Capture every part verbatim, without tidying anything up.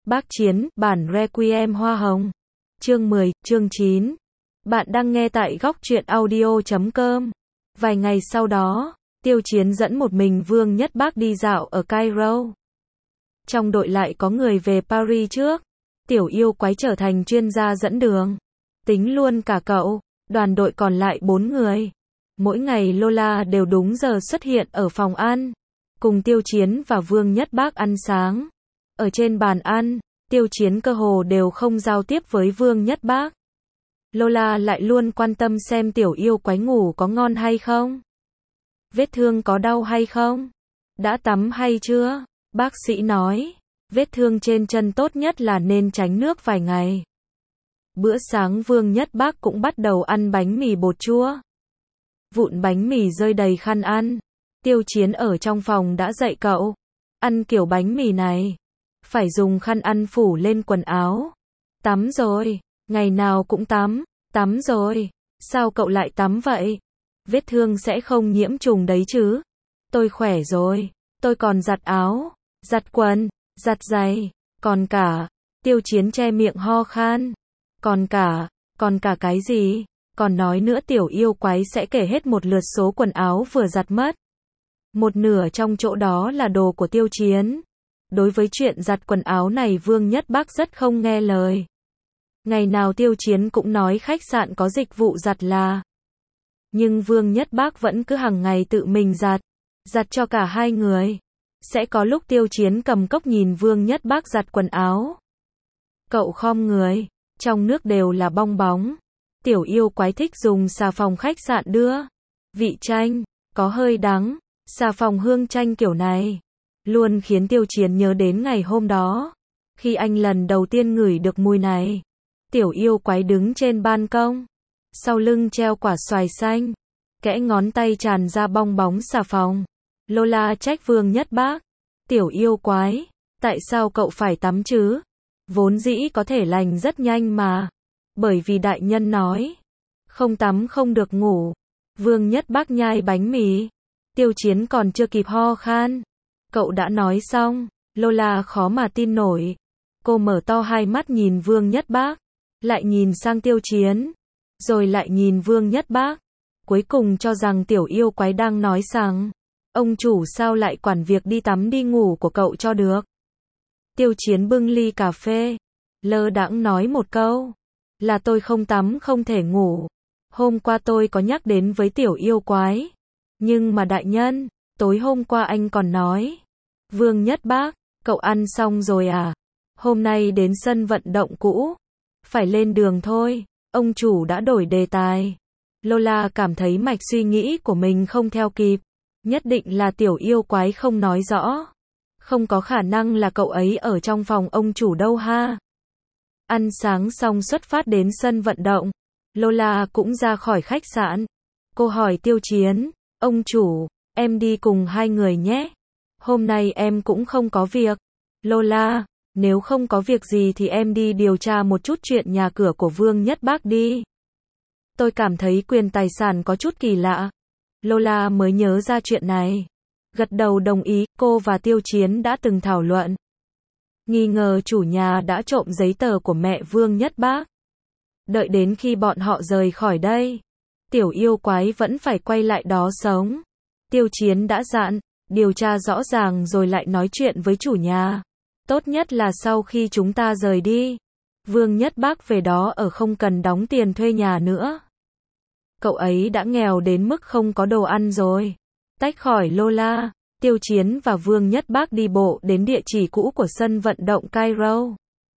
Bác Chiến, bản Requiem Hoa Hồng. Chương mười, chương chín. Bạn đang nghe tại góc truyện audio chấm com. Vài ngày sau đó, Tiêu Chiến dẫn một mình Vương Nhất Bác đi dạo ở Cairo. Trong đội lại có người về Paris trước. Tiểu yêu quái trở thành chuyên gia dẫn đường. Tính luôn cả cậu, đoàn đội còn lại bốn người. Mỗi ngày Lola đều đúng giờ xuất hiện ở phòng ăn, cùng Tiêu Chiến và Vương Nhất Bác ăn sáng. Ở trên bàn ăn, Tiêu Chiến cơ hồ đều không giao tiếp với Vương Nhất Bác. Lola lại luôn quan tâm xem tiểu yêu quái ngủ có ngon hay không, vết thương có đau hay không, đã tắm hay chưa. Bác sĩ nói, vết thương trên chân tốt nhất là nên tránh nước vài ngày. Bữa sáng Vương Nhất Bác cũng bắt đầu ăn bánh mì bột chua. Vụn bánh mì rơi đầy khăn ăn. Tiêu Chiến ở trong phòng đã dạy cậu, ăn kiểu bánh mì này, phải dùng khăn ăn phủ lên quần áo. Tắm rồi, ngày nào cũng tắm, tắm rồi, sao cậu lại tắm vậy? Vết thương sẽ không nhiễm trùng đấy chứ? Tôi khỏe rồi, tôi còn giặt áo, giặt quần, giặt giày, còn cả, Tiêu Chiến che miệng ho khan. Còn cả, còn cả cái gì? Còn nói nữa tiểu yêu quái sẽ kể hết một lượt số quần áo vừa giặt mất. Một nửa trong chỗ đó là đồ của Tiêu Chiến. Đối với chuyện giặt quần áo này Vương Nhất Bác rất không nghe lời. Ngày nào Tiêu Chiến cũng nói khách sạn có dịch vụ giặt là. Nhưng Vương Nhất Bác vẫn cứ hàng ngày tự mình giặt. Giặt cho cả hai người. Sẽ có lúc Tiêu Chiến cầm cốc nhìn Vương Nhất Bác giặt quần áo. Cậu khom người, trong nước đều là bong bóng. Tiểu yêu quái thích dùng xà phòng khách sạn đưa. Vị chanh, có hơi đắng, xà phòng hương chanh kiểu này. Luôn khiến Tiêu Chiến nhớ đến ngày hôm đó. Khi anh lần đầu tiên ngửi được mùi này. Tiểu yêu quái đứng trên ban công. Sau lưng treo quả xoài xanh. Kẽ ngón tay tràn ra bong bóng xà phòng. Lola trách Vương Nhất Bác. Tiểu yêu quái, tại sao cậu phải tắm chứ? Vốn dĩ có thể lành rất nhanh mà. Bởi vì đại nhân nói, không tắm không được ngủ. Vương Nhất Bác nhai bánh mì. Tiêu Chiến còn chưa kịp ho khan. Cậu đã nói xong. Lola khó mà tin nổi. Cô mở to hai mắt nhìn Vương Nhất Bác. Lại nhìn sang Tiêu Chiến. Rồi lại nhìn Vương Nhất Bác. Cuối cùng cho rằng tiểu yêu quái đang nói rằng, ông chủ sao lại quản việc đi tắm đi ngủ của cậu cho được. Tiêu Chiến bưng ly cà phê. Lơ đãng nói một câu. Là tôi không tắm không thể ngủ. Hôm qua tôi có nhắc đến với tiểu yêu quái. Nhưng mà đại nhân, tối hôm qua anh còn nói. Vương Nhất Bác, cậu ăn xong rồi à? Hôm nay đến sân vận động cũ. Phải lên đường thôi. Ông chủ đã đổi đề tài. Lola cảm thấy mạch suy nghĩ của mình không theo kịp. Nhất định là tiểu yêu quái không nói rõ. Không có khả năng là cậu ấy ở trong phòng ông chủ đâu ha. Ăn sáng xong xuất phát đến sân vận động. Lola cũng ra khỏi khách sạn. Cô hỏi Tiêu Chiến, ông chủ, em đi cùng hai người nhé. Hôm nay em cũng không có việc. Lola, nếu không có việc gì thì em đi điều tra một chút chuyện nhà cửa của Vương Nhất Bác đi. Tôi cảm thấy quyền tài sản có chút kỳ lạ. Lola mới nhớ ra chuyện này. Gật đầu đồng ý, cô và Tiêu Chiến đã từng thảo luận. Nghi ngờ chủ nhà đã trộm giấy tờ của mẹ Vương Nhất Bác. Đợi đến khi bọn họ rời khỏi đây, tiểu yêu quái vẫn phải quay lại đó sống. Tiêu Chiến đã dặn, điều tra rõ ràng rồi lại nói chuyện với chủ nhà. Tốt nhất là sau khi chúng ta rời đi, Vương Nhất Bác về đó ở không cần đóng tiền thuê nhà nữa. Cậu ấy đã nghèo đến mức không có đồ ăn rồi. Tách khỏi Lola, Tiêu Chiến và Vương Nhất Bác đi bộ đến địa chỉ cũ của sân vận động Cairo.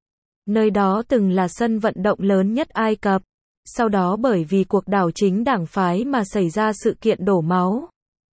Nơi đó từng là sân vận động lớn nhất Ai Cập. Sau đó bởi vì cuộc đảo chính đảng phái mà xảy ra sự kiện đổ máu.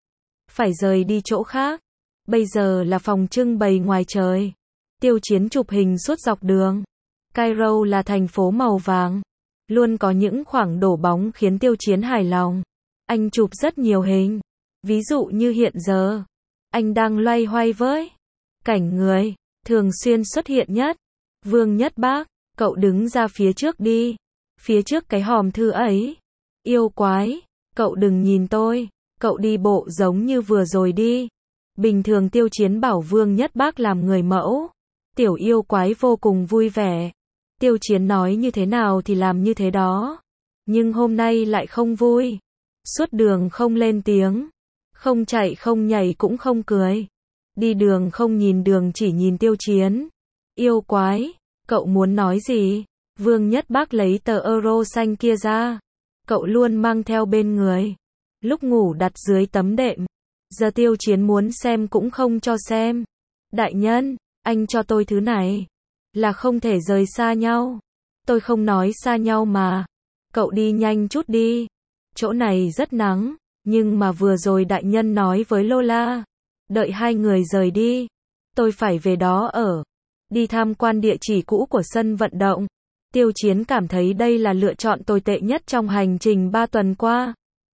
Phải rời đi chỗ khác. Bây giờ là phòng trưng bày ngoài trời. Tiêu Chiến chụp hình suốt dọc đường. Cairo là thành phố màu vàng. Luôn có những khoảng đổ bóng khiến Tiêu Chiến hài lòng. Anh chụp rất nhiều hình. Ví dụ như hiện giờ, anh đang loay hoay với cảnh người thường xuyên xuất hiện nhất. Vương Nhất Bác, cậu đứng ra phía trước đi. Phía trước cái hòm thư ấy. Yêu quái, cậu đừng nhìn tôi. Cậu đi bộ giống như vừa rồi đi. Bình thường Tiêu Chiến bảo Vương Nhất Bác làm người mẫu. Tiểu yêu quái vô cùng vui vẻ. Tiêu Chiến nói như thế nào thì làm như thế đó. Nhưng hôm nay lại không vui. Suốt đường không lên tiếng. Không chạy không nhảy cũng không cười. Đi đường không nhìn đường chỉ nhìn Tiêu Chiến. Yêu quái, cậu muốn nói gì? Vương Nhất Bác lấy tờ euro xanh kia ra. Cậu luôn mang theo bên người. Lúc ngủ đặt dưới tấm đệm. Giờ Tiêu Chiến muốn xem cũng không cho xem. Đại nhân, anh cho tôi thứ này. Là không thể rời xa nhau. Tôi không nói xa nhau mà. Cậu đi nhanh chút đi. Chỗ này rất nắng. Nhưng mà vừa rồi đại nhân nói với Lola. Đợi hai người rời đi. Tôi phải về đó ở. Đi tham quan địa chỉ cũ của sân vận động. Tiêu Chiến cảm thấy đây là lựa chọn tồi tệ nhất trong hành trình ba tuần qua.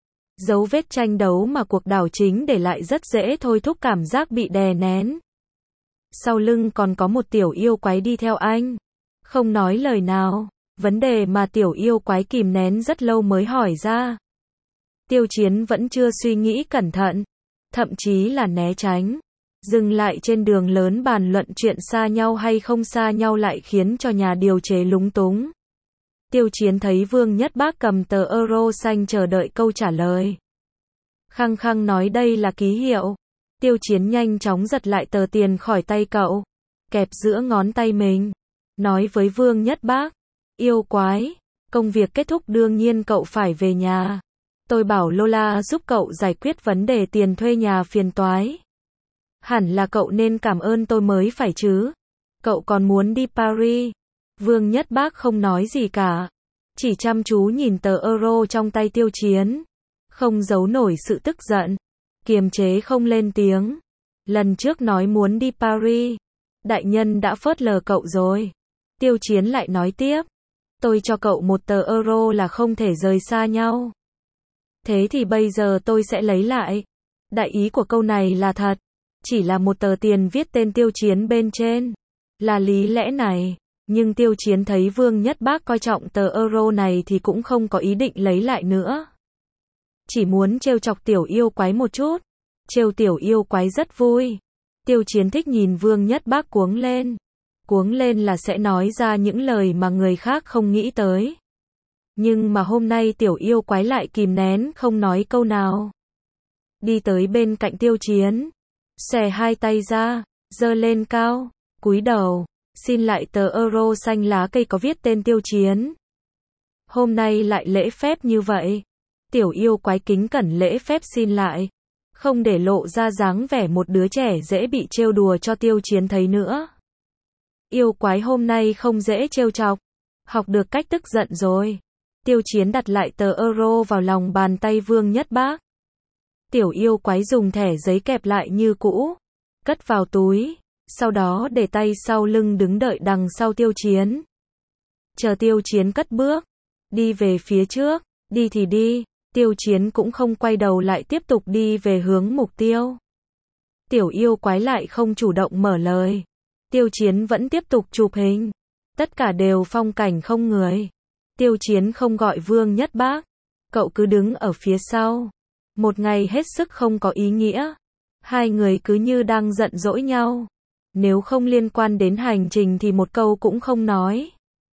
Dấu vết tranh đấu mà cuộc đảo chính để lại rất dễ thôi thúc cảm giác bị đè nén. Sau lưng còn có một tiểu yêu quái đi theo anh. Không nói lời nào. Vấn đề mà tiểu yêu quái kìm nén rất lâu mới hỏi ra. Tiêu Chiến vẫn chưa suy nghĩ cẩn thận. Thậm chí là né tránh. Dừng lại trên đường lớn bàn luận chuyện xa nhau hay không xa nhau lại khiến cho nhà điều chế lúng túng. Tiêu Chiến thấy Vương Nhất Bác cầm tờ euro xanh chờ đợi câu trả lời. Khăng khăng nói đây là ký hiệu. Tiêu Chiến nhanh chóng giật lại tờ tiền khỏi tay cậu. Kẹp giữa ngón tay mình. Nói với Vương Nhất Bác. Yêu quái. Công việc kết thúc đương nhiên cậu phải về nhà. Tôi bảo Lola giúp cậu giải quyết vấn đề tiền thuê nhà phiền toái. Hẳn là cậu nên cảm ơn tôi mới phải chứ. Cậu còn muốn đi Paris. Vương Nhất Bác không nói gì cả. Chỉ chăm chú nhìn tờ euro trong tay Tiêu Chiến. Không giấu nổi sự tức giận. Kiềm chế không lên tiếng. Lần trước nói muốn đi Paris. Đại nhân đã phớt lờ cậu rồi. Tiêu Chiến lại nói tiếp. Tôi cho cậu một tờ euro là không thể rời xa nhau. Thế thì bây giờ tôi sẽ lấy lại. Đại ý của câu này là thật. Chỉ là một tờ tiền viết tên Tiêu Chiến bên trên. Là lý lẽ này. Nhưng Tiêu Chiến thấy Vương Nhất Bác coi trọng tờ euro này thì cũng không có ý định lấy lại nữa. Chỉ muốn trêu chọc tiểu yêu quái một chút. Trêu tiểu yêu quái rất vui. Tiêu Chiến thích nhìn Vương Nhất Bác cuống lên. Cuống lên là sẽ nói ra những lời mà người khác không nghĩ tới. Nhưng mà hôm nay tiểu yêu quái lại kìm nén không nói câu nào. Đi tới bên cạnh Tiêu Chiến. Xòe hai tay ra. Giơ lên cao. Cúi đầu. Xin lại tờ euro xanh lá cây có viết tên Tiêu Chiến. Hôm nay lại lễ phép như vậy. Tiểu yêu quái kính cẩn lễ phép xin lại. Không để lộ ra dáng vẻ một đứa trẻ dễ bị trêu đùa cho Tiêu Chiến thấy nữa. Yêu quái hôm nay không dễ trêu chọc. Học được cách tức giận rồi. Tiêu Chiến đặt lại tờ euro vào lòng bàn tay Vương Nhất Bác. Tiểu yêu quái dùng thẻ giấy kẹp lại như cũ. Cất vào túi. Sau đó để tay sau lưng đứng đợi đằng sau Tiêu Chiến. Chờ Tiêu Chiến cất bước. Đi về phía trước. Đi thì đi. Tiêu Chiến cũng không quay đầu lại tiếp tục đi về hướng mục tiêu. Tiểu yêu quái lại không chủ động mở lời. Tiêu Chiến vẫn tiếp tục chụp hình. Tất cả đều phong cảnh không người. Tiêu Chiến không gọi Vương Nhất Bác. Cậu cứ đứng ở phía sau. Một ngày hết sức không có ý nghĩa. Hai người cứ như đang giận dỗi nhau. Nếu không liên quan đến hành trình thì một câu cũng không nói.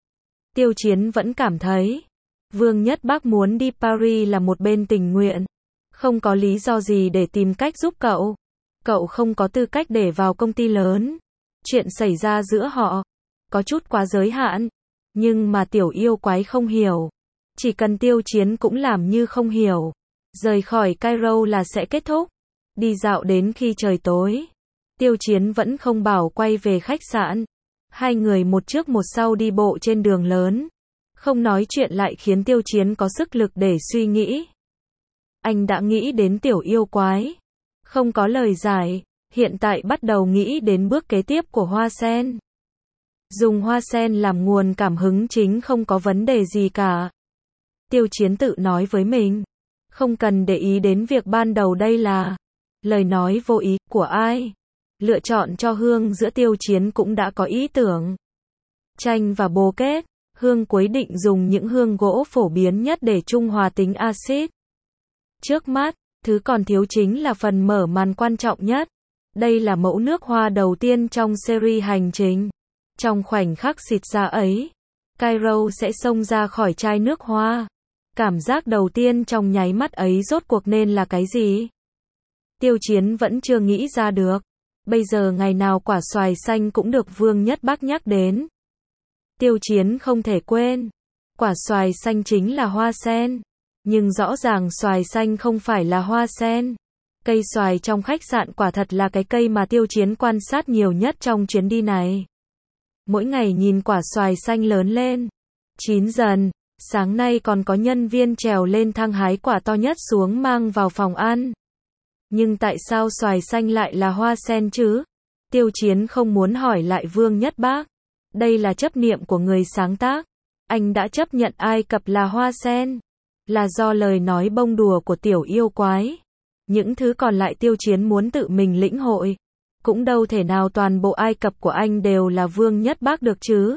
Tiêu Chiến vẫn cảm thấy Vương Nhất Bác muốn đi Paris là một bên tình nguyện. Không có lý do gì để tìm cách giúp cậu. Cậu không có tư cách để vào công ty lớn. Chuyện xảy ra giữa họ có chút quá giới hạn. Nhưng mà tiểu yêu quái không hiểu. Chỉ cần Tiêu Chiến cũng làm như không hiểu. Rời khỏi Cairo là sẽ kết thúc. Đi dạo đến khi trời tối. Tiêu Chiến vẫn không bảo quay về khách sạn. Hai người một trước một sau đi bộ trên đường lớn. Không nói chuyện lại khiến Tiêu Chiến có sức lực để suy nghĩ. Anh đã nghĩ đến tiểu yêu quái. Không có lời giải. Hiện tại bắt đầu nghĩ đến bước kế tiếp của hoa sen. Dùng hoa sen làm nguồn cảm hứng chính không có vấn đề gì cả. Tiêu Chiến tự nói với mình. Không cần để ý đến việc ban đầu đây là lời nói vô ý của ai. Lựa chọn cho hương giữa Tiêu Chiến cũng đã có ý tưởng. Tranh và bồ kết. Hương cuối định dùng những hương gỗ phổ biến nhất để trung hòa tính axit. Trước mắt, thứ còn thiếu chính là phần mở màn quan trọng nhất. Đây là mẫu nước hoa đầu tiên trong series hành trình. Trong khoảnh khắc xịt ra ấy, Cairo sẽ xông ra khỏi chai nước hoa. Cảm giác đầu tiên trong nháy mắt ấy rốt cuộc nên là cái gì? Tiêu Chiến vẫn chưa nghĩ ra được. Bây giờ ngày nào quả xoài xanh cũng được Vương Nhất Bác nhắc đến. Tiêu Chiến không thể quên. Quả xoài xanh chính là hoa sen. Nhưng rõ ràng xoài xanh không phải là hoa sen. Cây xoài trong khách sạn quả thật là cái cây mà Tiêu Chiến quan sát nhiều nhất trong chuyến đi này. Mỗi ngày nhìn quả xoài xanh lớn lên. Chín dần, sáng nay còn có nhân viên trèo lên thang hái quả to nhất xuống mang vào phòng ăn. Nhưng tại sao xoài xanh lại là hoa sen chứ? Tiêu Chiến không muốn hỏi lại Vương Nhất Bác. Đây là chấp niệm của người sáng tác. Anh đã chấp nhận Ai Cập là hoa sen. Là do lời nói bông đùa của tiểu yêu quái. Những thứ còn lại Tiêu Chiến muốn tự mình lĩnh hội. Cũng đâu thể nào toàn bộ Ai Cập của anh đều là Vương Nhất Bác được chứ.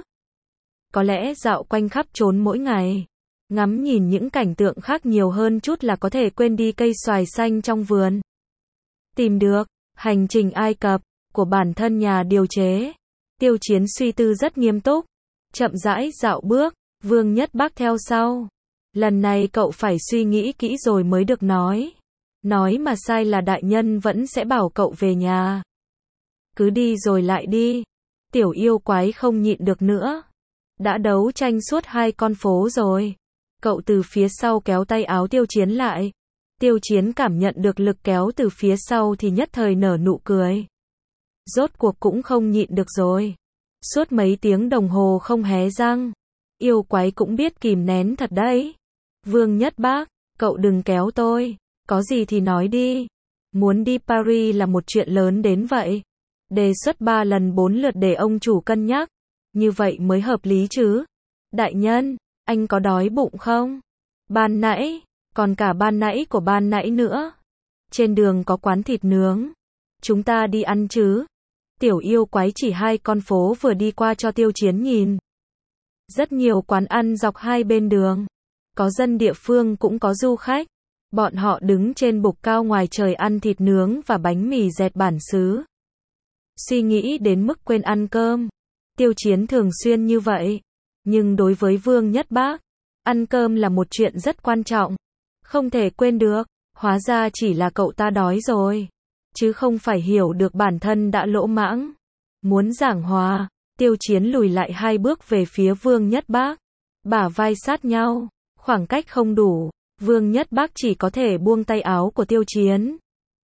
Có lẽ dạo quanh khắp trốn mỗi ngày, ngắm nhìn những cảnh tượng khác nhiều hơn chút là có thể quên đi cây xoài xanh trong vườn. Tìm được hành trình Ai Cập của bản thân nhà điều chế. Tiêu Chiến suy tư rất nghiêm túc, chậm rãi dạo bước, Vương Nhất Bác theo sau. Lần này cậu phải suy nghĩ kỹ rồi mới được nói. Nói mà sai là đại nhân vẫn sẽ bảo cậu về nhà. Cứ đi rồi lại đi. Tiểu yêu quái không nhịn được nữa. Đã đấu tranh suốt hai con phố rồi. Cậu từ phía sau kéo tay áo Tiêu Chiến lại. Tiêu Chiến cảm nhận được lực kéo từ phía sau thì nhất thời nở nụ cười. Rốt cuộc cũng không nhịn được rồi. Suốt mấy tiếng đồng hồ không hé răng. Yêu quái cũng biết kìm nén thật đấy. Vương Nhất Bác, cậu đừng kéo tôi. Có gì thì nói đi. Muốn đi Paris là một chuyện lớn đến vậy. Đề xuất ba lần bốn lượt để ông chủ cân nhắc. Như vậy mới hợp lý chứ. Đại nhân, anh có đói bụng không? Ban nãy, còn cả ban nãy của ban nãy nữa. Trên đường có quán thịt nướng. Chúng ta đi ăn chứ? Tiểu yêu quái chỉ hai con phố vừa đi qua cho Tiêu Chiến nhìn. Rất nhiều quán ăn dọc hai bên đường. Có dân địa phương cũng có du khách. Bọn họ đứng trên bục cao ngoài trời ăn thịt nướng và bánh mì dẹt bản xứ. Suy nghĩ đến mức quên ăn cơm. Tiêu Chiến thường xuyên như vậy. Nhưng đối với Vương Nhất Bác, ăn cơm là một chuyện rất quan trọng. Không thể quên được. Hóa ra chỉ là cậu ta đói rồi. Chứ không phải hiểu được bản thân đã lỗ mãng. Muốn giảng hòa, Tiêu Chiến lùi lại hai bước về phía Vương Nhất Bác. Bả vai sát nhau. Khoảng cách không đủ. Vương Nhất Bác chỉ có thể buông tay áo của Tiêu Chiến.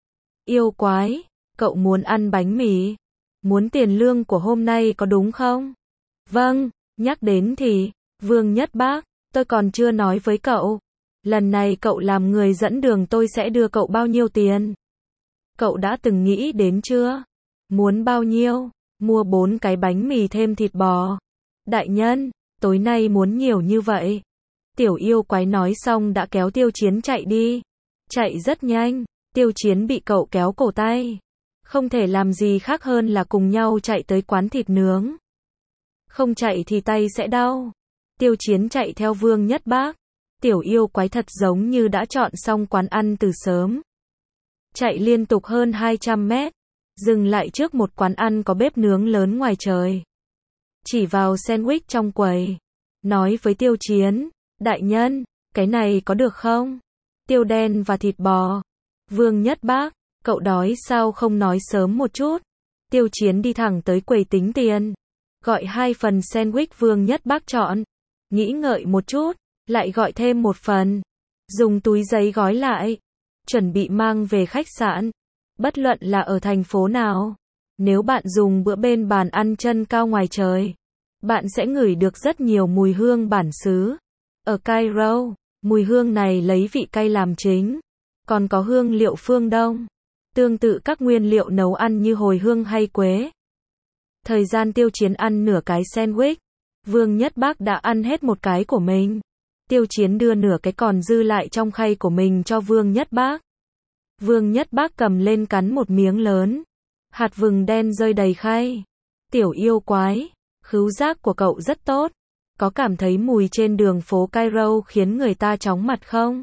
Yêu quái, cậu muốn ăn bánh mì? Muốn tiền lương của hôm nay có đúng không? Vâng, nhắc đến thì, Vương Nhất Bác, tôi còn chưa nói với cậu. Lần này cậu làm người dẫn đường tôi sẽ đưa cậu bao nhiêu tiền? Cậu đã từng nghĩ đến chưa? Muốn bao nhiêu? Mua bốn cái bánh mì thêm thịt bò. Đại nhân, tối nay muốn nhiều như vậy. Tiểu yêu quái nói xong đã kéo Tiêu Chiến chạy đi. Chạy rất nhanh, Tiêu Chiến bị cậu kéo cổ tay. Không thể làm gì khác hơn là cùng nhau chạy tới quán thịt nướng. Không chạy thì tay sẽ đau. Tiêu Chiến chạy theo Vương Nhất Bác. Tiểu yêu quái thật giống như đã chọn xong quán ăn từ sớm. Chạy liên tục hơn hai trăm mét. Dừng lại trước một quán ăn có bếp nướng lớn ngoài trời. Chỉ vào sandwich trong quầy. Nói với Tiêu Chiến. Đại nhân, cái này có được không? Tiêu đen và thịt bò. Vương Nhất Bác, cậu đói sao không nói sớm một chút? Tiêu Chiến đi thẳng tới quầy tính tiền. Gọi hai phần sandwich Vương Nhất Bác chọn. Nghĩ ngợi một chút, lại gọi thêm một phần. Dùng túi giấy gói lại. Chuẩn bị mang về khách sạn. Bất luận là ở thành phố nào. Nếu bạn dùng bữa bên bàn ăn chân cao ngoài trời, bạn sẽ ngửi được rất nhiều mùi hương bản xứ. Ở Cairo, mùi hương này lấy vị cay làm chính. Còn có hương liệu phương Đông. Tương tự các nguyên liệu nấu ăn như hồi hương hay quế. Thời gian Tiêu Chiến ăn nửa cái sandwich. Vương Nhất Bác đã ăn hết một cái của mình. Tiêu Chiến đưa nửa cái còn dư lại trong khay của mình cho Vương Nhất Bác. Vương Nhất Bác cầm lên cắn một miếng lớn. Hạt vừng đen rơi đầy khay. Tiểu yêu quái, khứu giác của cậu rất tốt. Có cảm thấy mùi trên đường phố Cairo khiến người ta chóng mặt không?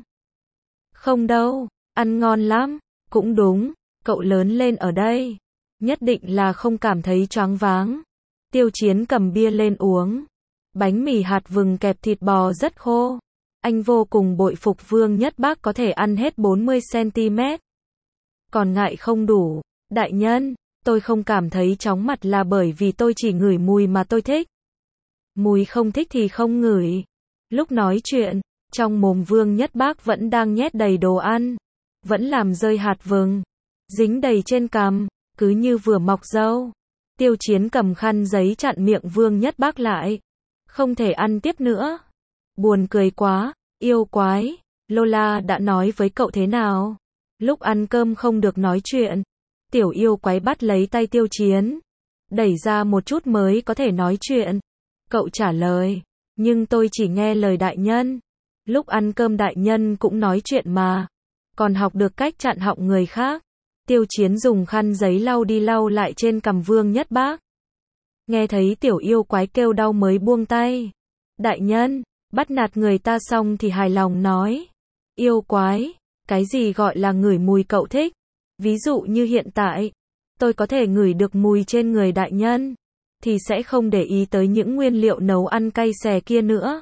Không đâu, ăn ngon lắm. Cũng đúng, cậu lớn lên ở đây. Nhất định là không cảm thấy choáng váng. Tiêu Chiến cầm bia lên uống. Bánh mì hạt vừng kẹp thịt bò rất khô. Anh vô cùng bội phục Vương Nhất Bác có thể ăn hết bốn mươi xăng ti mét. Còn ngại không đủ. Đại nhân, tôi không cảm thấy chóng mặt là bởi vì tôi chỉ ngửi mùi mà tôi thích. Mùi không thích thì không ngửi. Lúc nói chuyện, trong mồm Vương Nhất Bác vẫn đang nhét đầy đồ ăn. Vẫn làm rơi hạt vừng. Dính đầy trên cằm, cứ như vừa mọc râu. Tiêu Chiến cầm khăn giấy chặn miệng Vương Nhất Bác lại. Không thể ăn tiếp nữa. Buồn cười quá, yêu quái. Lola đã nói với cậu thế nào? Lúc ăn cơm không được nói chuyện. Tiểu yêu quái bắt lấy tay Tiêu Chiến. Đẩy ra một chút mới có thể nói chuyện. Cậu trả lời. Nhưng tôi chỉ nghe lời đại nhân. Lúc ăn cơm đại nhân cũng nói chuyện mà. Còn học được cách chặn họng người khác. Tiêu Chiến dùng khăn giấy lau đi lau lại trên cằm Vương Nhất Bác. Nghe thấy tiểu yêu quái kêu đau mới buông tay. Đại nhân, bắt nạt người ta xong thì hài lòng nói. Yêu quái, cái gì gọi là ngửi mùi cậu thích? Ví dụ như hiện tại, tôi có thể ngửi được mùi trên người đại nhân, thì sẽ không để ý tới những nguyên liệu nấu ăn cay xè kia nữa.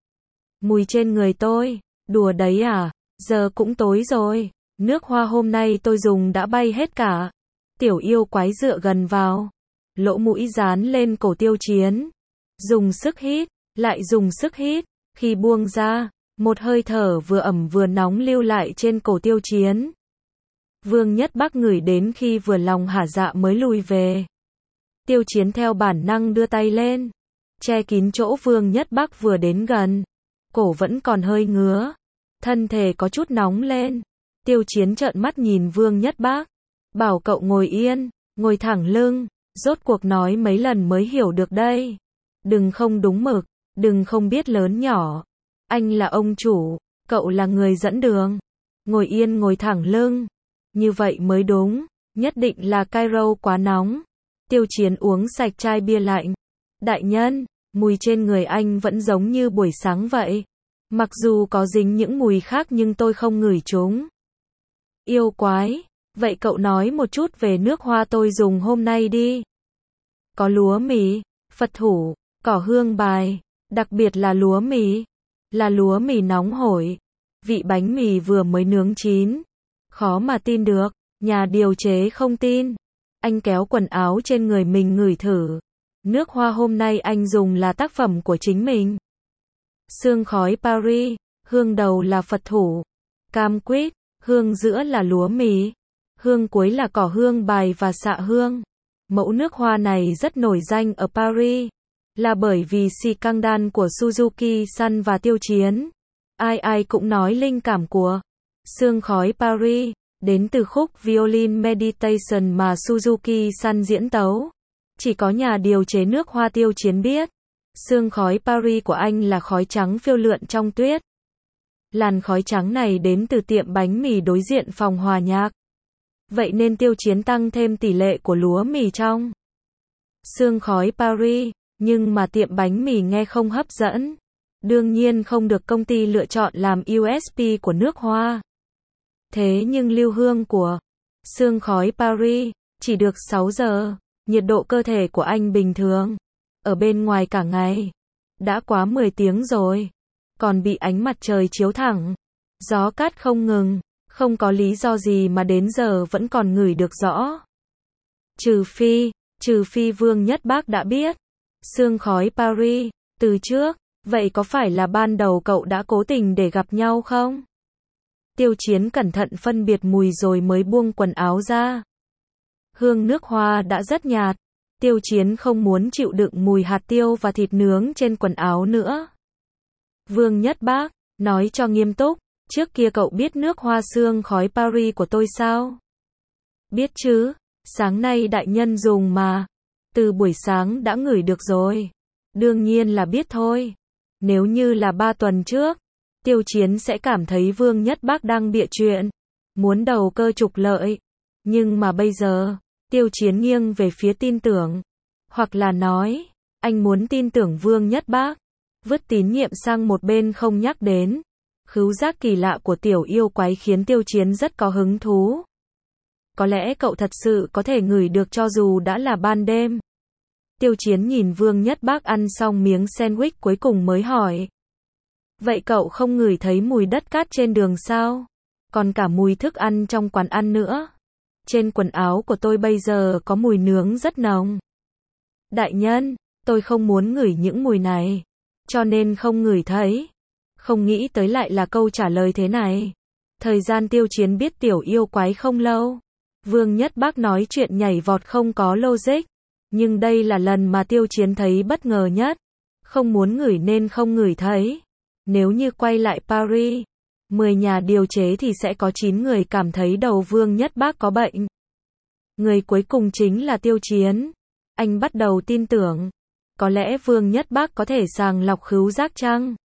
Mùi trên người tôi, đùa đấy à, giờ cũng tối rồi, nước hoa hôm nay tôi dùng đã bay hết cả. Tiểu yêu quái dựa gần vào, lỗ mũi dán lên cổ Tiêu Chiến. Dùng sức hít, lại dùng sức hít, khi buông ra, một hơi thở vừa ẩm vừa nóng lưu lại trên cổ Tiêu Chiến. Vương Nhất Bác ngửi đến khi vừa lòng hả dạ mới lùi về. Tiêu Chiến theo bản năng đưa tay lên, che kín chỗ Vương Nhất Bác vừa đến gần. Cổ vẫn còn hơi ngứa, thân thể có chút nóng lên. Tiêu Chiến trợn mắt nhìn Vương Nhất Bác, bảo cậu ngồi yên, ngồi thẳng lưng, rốt cuộc nói mấy lần mới hiểu được đây. Đừng không đúng mực, đừng không biết lớn nhỏ. Anh là ông chủ, cậu là người dẫn đường. Ngồi yên ngồi thẳng lưng, như vậy mới đúng, nhất định là Cairo quá nóng. Tiêu Chiến uống sạch chai bia lạnh. Đại nhân, mùi trên người anh vẫn giống như buổi sáng vậy. Mặc dù có dính những mùi khác nhưng tôi không ngửi chúng. Yêu quái, vậy cậu nói một chút về nước hoa tôi dùng hôm nay đi. Có lúa mì, Phật thủ, cỏ hương bài, đặc biệt là lúa mì. Là lúa mì nóng hổi. Vị bánh mì vừa mới nướng chín. Khó mà tin được, nhà điều chế không tin. Anh kéo quần áo trên người mình ngửi thử. Nước hoa hôm nay anh dùng là tác phẩm của chính mình. Sương khói Paris, hương đầu là Phật thủ. Cam quýt, hương giữa là lúa mì. Hương cuối là cỏ hương bài và xạ hương. Mẫu nước hoa này rất nổi danh ở Paris. Là bởi vì xì căng đan của Suzuki Sun và Tiêu Chiến. Ai ai cũng nói linh cảm của Sương khói Paris đến từ khúc Violin Meditation mà Suzuki Sun diễn tấu. Chỉ có nhà điều chế nước hoa Tiêu Chiến biết. Sương khói Paris của anh là khói trắng phiêu lượn trong tuyết. Làn khói trắng này đến từ tiệm bánh mì đối diện phòng hòa nhạc. Vậy nên Tiêu Chiến tăng thêm tỷ lệ của lúa mì trong sương khói Paris, nhưng mà tiệm bánh mì nghe không hấp dẫn. Đương nhiên không được công ty lựa chọn làm u ét pê của nước hoa. Thế nhưng lưu hương của sương khói Paris chỉ được sáu giờ, nhiệt độ cơ thể của anh bình thường. Ở bên ngoài cả ngày, đã quá mười tiếng rồi, còn bị ánh mặt trời chiếu thẳng, gió cát không ngừng, không có lý do gì mà đến giờ vẫn còn ngửi được rõ. Trừ phi, trừ phi Vương Nhất Bác đã biết sương khói Paris từ trước, vậy có phải là ban đầu cậu đã cố tình để gặp nhau không? Tiêu Chiến cẩn thận phân biệt mùi rồi mới buông quần áo ra. Hương nước hoa đã rất nhạt. Tiêu Chiến không muốn chịu đựng mùi hạt tiêu và thịt nướng trên quần áo nữa. Vương Nhất Bác nói cho nghiêm túc, trước kia cậu biết nước hoa sương khói Paris của tôi sao? Biết chứ, sáng nay đại nhân dùng mà. Từ buổi sáng đã ngửi được rồi. Đương nhiên là biết thôi. Nếu như là ba tuần trước, Tiêu Chiến sẽ cảm thấy Vương Nhất Bác đang bịa chuyện, muốn đầu cơ trục lợi. Nhưng mà bây giờ, Tiêu Chiến nghiêng về phía tin tưởng. Hoặc là nói, anh muốn tin tưởng Vương Nhất Bác. Vứt tín nhiệm sang một bên không nhắc đến. Khứu giác kỳ lạ của tiểu yêu quái khiến Tiêu Chiến rất có hứng thú. Có lẽ cậu thật sự có thể ngửi được cho dù đã là ban đêm. Tiêu Chiến nhìn Vương Nhất Bác ăn xong miếng sandwich cuối cùng mới hỏi. Vậy cậu không ngửi thấy mùi đất cát trên đường sao? Còn cả mùi thức ăn trong quán ăn nữa. Trên quần áo của tôi bây giờ có mùi nướng rất nồng. Đại nhân, tôi không muốn ngửi những mùi này, cho nên không ngửi thấy. Không nghĩ tới lại là câu trả lời thế này. Thời gian Tiêu Chiến biết tiểu yêu quái không lâu. Vương Nhất Bác nói chuyện nhảy vọt không có logic. Nhưng đây là lần mà Tiêu Chiến thấy bất ngờ nhất. Không muốn ngửi nên không ngửi thấy. Nếu như quay lại Paris, mười nhà điều chế thì sẽ có chín người cảm thấy đầu Vương Nhất Bác có bệnh. Người cuối cùng chính là Tiêu Chiến. Anh bắt đầu tin tưởng. Có lẽ Vương Nhất Bác có thể sàng lọc khứu giác chăng?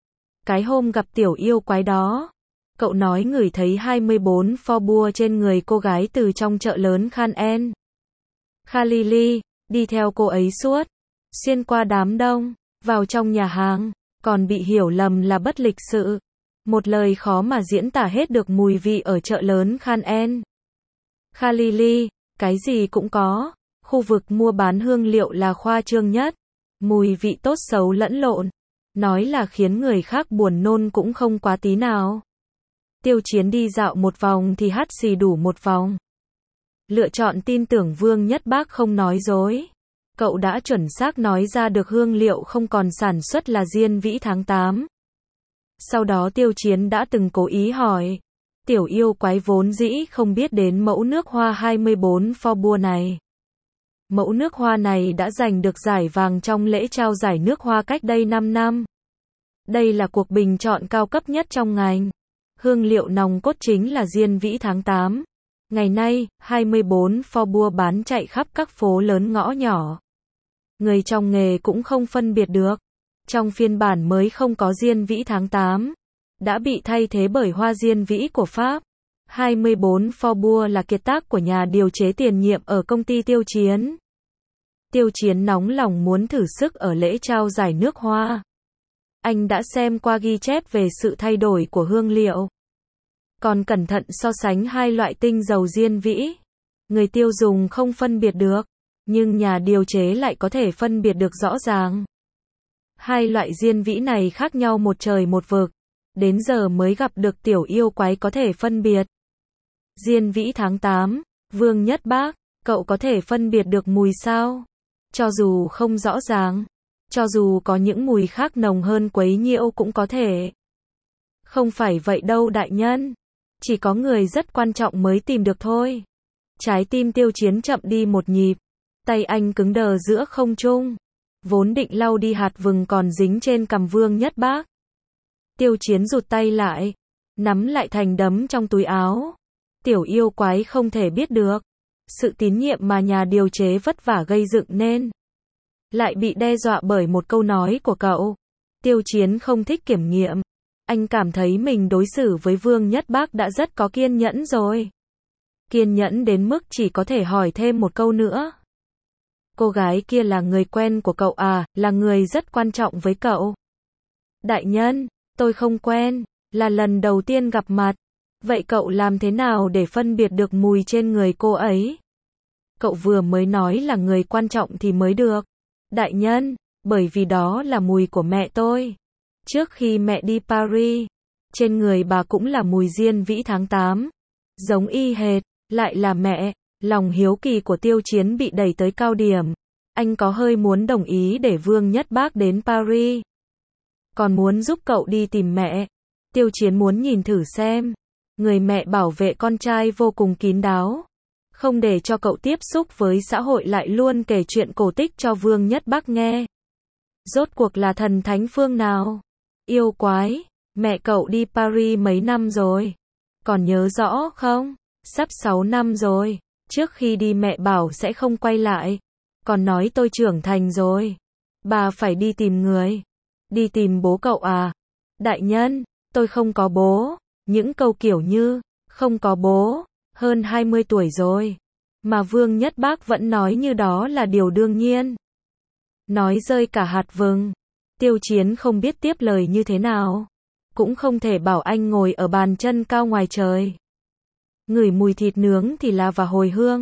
Cái hôm gặp tiểu yêu quái đó, cậu nói ngửi thấy hai mươi bốn pho bua trên người cô gái từ trong chợ lớn Khan En. Khalili, đi theo cô ấy suốt, xuyên qua đám đông, vào trong nhà hàng, còn bị hiểu lầm là bất lịch sự. Một lời khó mà diễn tả hết được mùi vị ở chợ lớn Khan En. Khalili, cái gì cũng có, khu vực mua bán hương liệu là khoa trương nhất, mùi vị tốt xấu lẫn lộn, nói là khiến người khác buồn nôn cũng không quá tí nào. Tiêu Chiến đi dạo một vòng thì hắt xì đủ một vòng. Lựa chọn tin tưởng Vương Nhất Bác không nói dối. Cậu đã chuẩn xác nói ra được hương liệu không còn sản xuất là Diên Vĩ tháng tám. Sau đó Tiêu Chiến đã từng cố ý hỏi. Tiểu yêu quái vốn dĩ không biết đến mẫu nước hoa hai mươi bốn pho bua này. Mẫu nước hoa này đã giành được giải vàng trong lễ trao giải nước hoa cách đây năm năm. Đây là cuộc bình chọn cao cấp nhất trong ngành. Hương liệu nòng cốt chính là Diên Vĩ tháng tám. Ngày nay, hai mươi bốn pho bua bán chạy khắp các phố lớn ngõ nhỏ. Người trong nghề cũng không phân biệt được. Trong phiên bản mới không có Diên Vĩ tháng tám, đã bị thay thế bởi hoa Diên Vĩ của Pháp. hai mươi bốn pho bua là kiệt tác của nhà điều chế tiền nhiệm ở công ty Tiêu Chiến. Tiêu Chiến nóng lòng muốn thử sức ở lễ trao giải nước hoa. Anh đã xem qua ghi chép về sự thay đổi của hương liệu. Còn cẩn thận so sánh hai loại tinh dầu Diên Vĩ. Người tiêu dùng không phân biệt được, nhưng nhà điều chế lại có thể phân biệt được rõ ràng. Hai loại Diên Vĩ này khác nhau một trời một vực. Đến giờ mới gặp được tiểu yêu quái có thể phân biệt. Diên Vĩ tháng tám, Vương Nhất Bác, cậu có thể phân biệt được mùi sao? Cho dù không rõ ràng, cho dù có những mùi khác nồng hơn quấy nhiễu cũng có thể. Không phải vậy đâu đại nhân. Chỉ có người rất quan trọng mới tìm được thôi. Trái tim Tiêu Chiến chậm đi một nhịp. Tay anh cứng đờ giữa không trung. Vốn định lau đi hạt vừng còn dính trên cằm Vương Nhất Bác. Tiêu Chiến rụt tay lại, nắm lại thành đấm trong túi áo. Tiểu yêu quái không thể biết được. Sự tín nhiệm mà nhà điều chế vất vả gây dựng nên lại bị đe dọa bởi một câu nói của cậu. Tiêu Chiến không thích kiểm nghiệm. Anh cảm thấy mình đối xử với Vương Nhất Bác đã rất có kiên nhẫn rồi. Kiên nhẫn đến mức chỉ có thể hỏi thêm một câu nữa. Cô gái kia là người quen của cậu à, là người rất quan trọng với cậu. Đại nhân, tôi không quen, là lần đầu tiên gặp mặt. Vậy cậu làm thế nào để phân biệt được mùi trên người cô ấy? Cậu vừa mới nói là người quan trọng thì mới được. Đại nhân, bởi vì đó là mùi của mẹ tôi. Trước khi mẹ đi Paris, trên người bà cũng là mùi Diên Vĩ tháng tám. Giống y hệt, lại là mẹ. Lòng hiếu kỳ của Tiêu Chiến bị đẩy tới cao điểm. Anh có hơi muốn đồng ý để Vương Nhất Bác đến Paris. Còn muốn giúp cậu đi tìm mẹ. Tiêu Chiến muốn nhìn thử xem. Người mẹ bảo vệ con trai vô cùng kín đáo. Không để cho cậu tiếp xúc với xã hội lại luôn kể chuyện cổ tích cho Vương Nhất Bác nghe. Rốt cuộc là thần thánh phương nào? Yêu quái, mẹ cậu đi Paris mấy năm rồi? Còn nhớ rõ không? Sắp sáu năm rồi. Trước khi đi mẹ bảo sẽ không quay lại. Còn nói tôi trưởng thành rồi. Bà phải đi tìm người. Đi tìm bố cậu à? Đại nhân, tôi không có bố. Những câu kiểu như, không có bố, hơn hai mươi tuổi rồi. Mà Vương Nhất Bác vẫn nói như đó là điều đương nhiên. Nói rơi cả hạt vừng. Tiêu Chiến không biết tiếp lời như thế nào. Cũng không thể bảo anh ngồi ở bàn chân cao ngoài trời. Ngửi mùi thịt nướng thì là và hồi hương.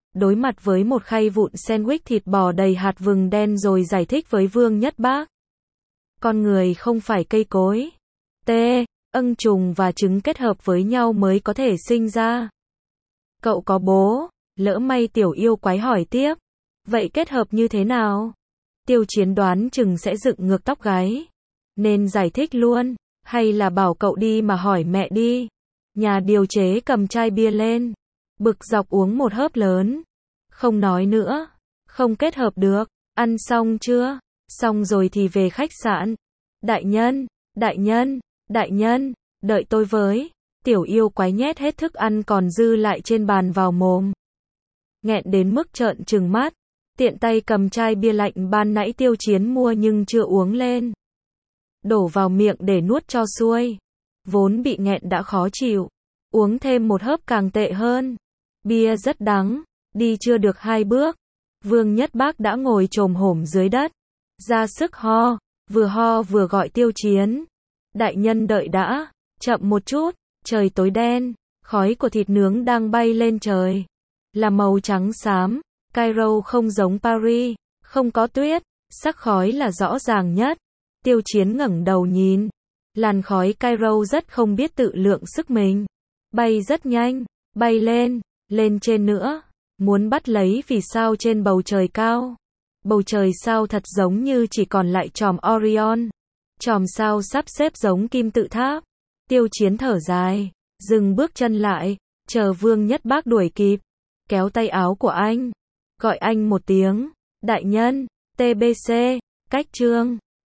đối mặt với một khay vụn sandwich thịt bò đầy hạt vừng đen rồi giải thích với Vương Nhất Bác. Con người không phải cây cối. T. Âng trùng và trứng kết hợp với nhau mới có thể sinh ra. Cậu có bố, lỡ may tiểu yêu quái hỏi tiếp. Vậy kết hợp như thế nào? Tiêu Chiến đoán chừng sẽ dựng ngược tóc gáy. Nên giải thích luôn, hay là bảo cậu đi mà hỏi mẹ đi. Nhà điều chế cầm chai bia lên. Bực dọc uống một hớp lớn. Không nói nữa. Không kết hợp được. Ăn xong chưa? Xong rồi thì về khách sạn. Đại nhân, đại nhân, đại nhân, đợi tôi với. Tiểu yêu quái nhét hết thức ăn còn dư lại trên bàn vào mồm. Nghẹn đến mức trợn trừng mắt. Tiện tay cầm chai bia lạnh ban nãy Tiêu Chiến mua nhưng chưa uống lên. Đổ vào miệng để nuốt cho xuôi. Vốn bị nghẹn đã khó chịu. Uống thêm một hớp càng tệ hơn. Bia rất đắng. Đi chưa được hai bước. Vương Nhất Bác đã ngồi chồm hổm dưới đất. Ra sức ho. Vừa ho vừa gọi Tiêu Chiến. Đại nhân đợi đã. Chậm một chút. Trời tối đen. Khói của thịt nướng đang bay lên trời. Là màu trắng xám. Cairo không giống Paris. Không có tuyết. Sắc khói là rõ ràng nhất. Tiêu Chiến ngẩng đầu nhìn. Làn khói Cairo rất không biết tự lượng sức mình. Bay rất nhanh. Bay lên. Lên trên nữa. Muốn bắt lấy vì sao trên bầu trời cao. Bầu trời sao thật giống như chỉ còn lại chòm Orion. Chòm sao sắp xếp giống kim tự tháp. Tiêu Chiến thở dài. Dừng bước chân lại. Chờ Vương Nhất Bác đuổi kịp. Kéo tay áo của anh. Gọi anh một tiếng. Đại nhân. tê bê xê. Cách chương.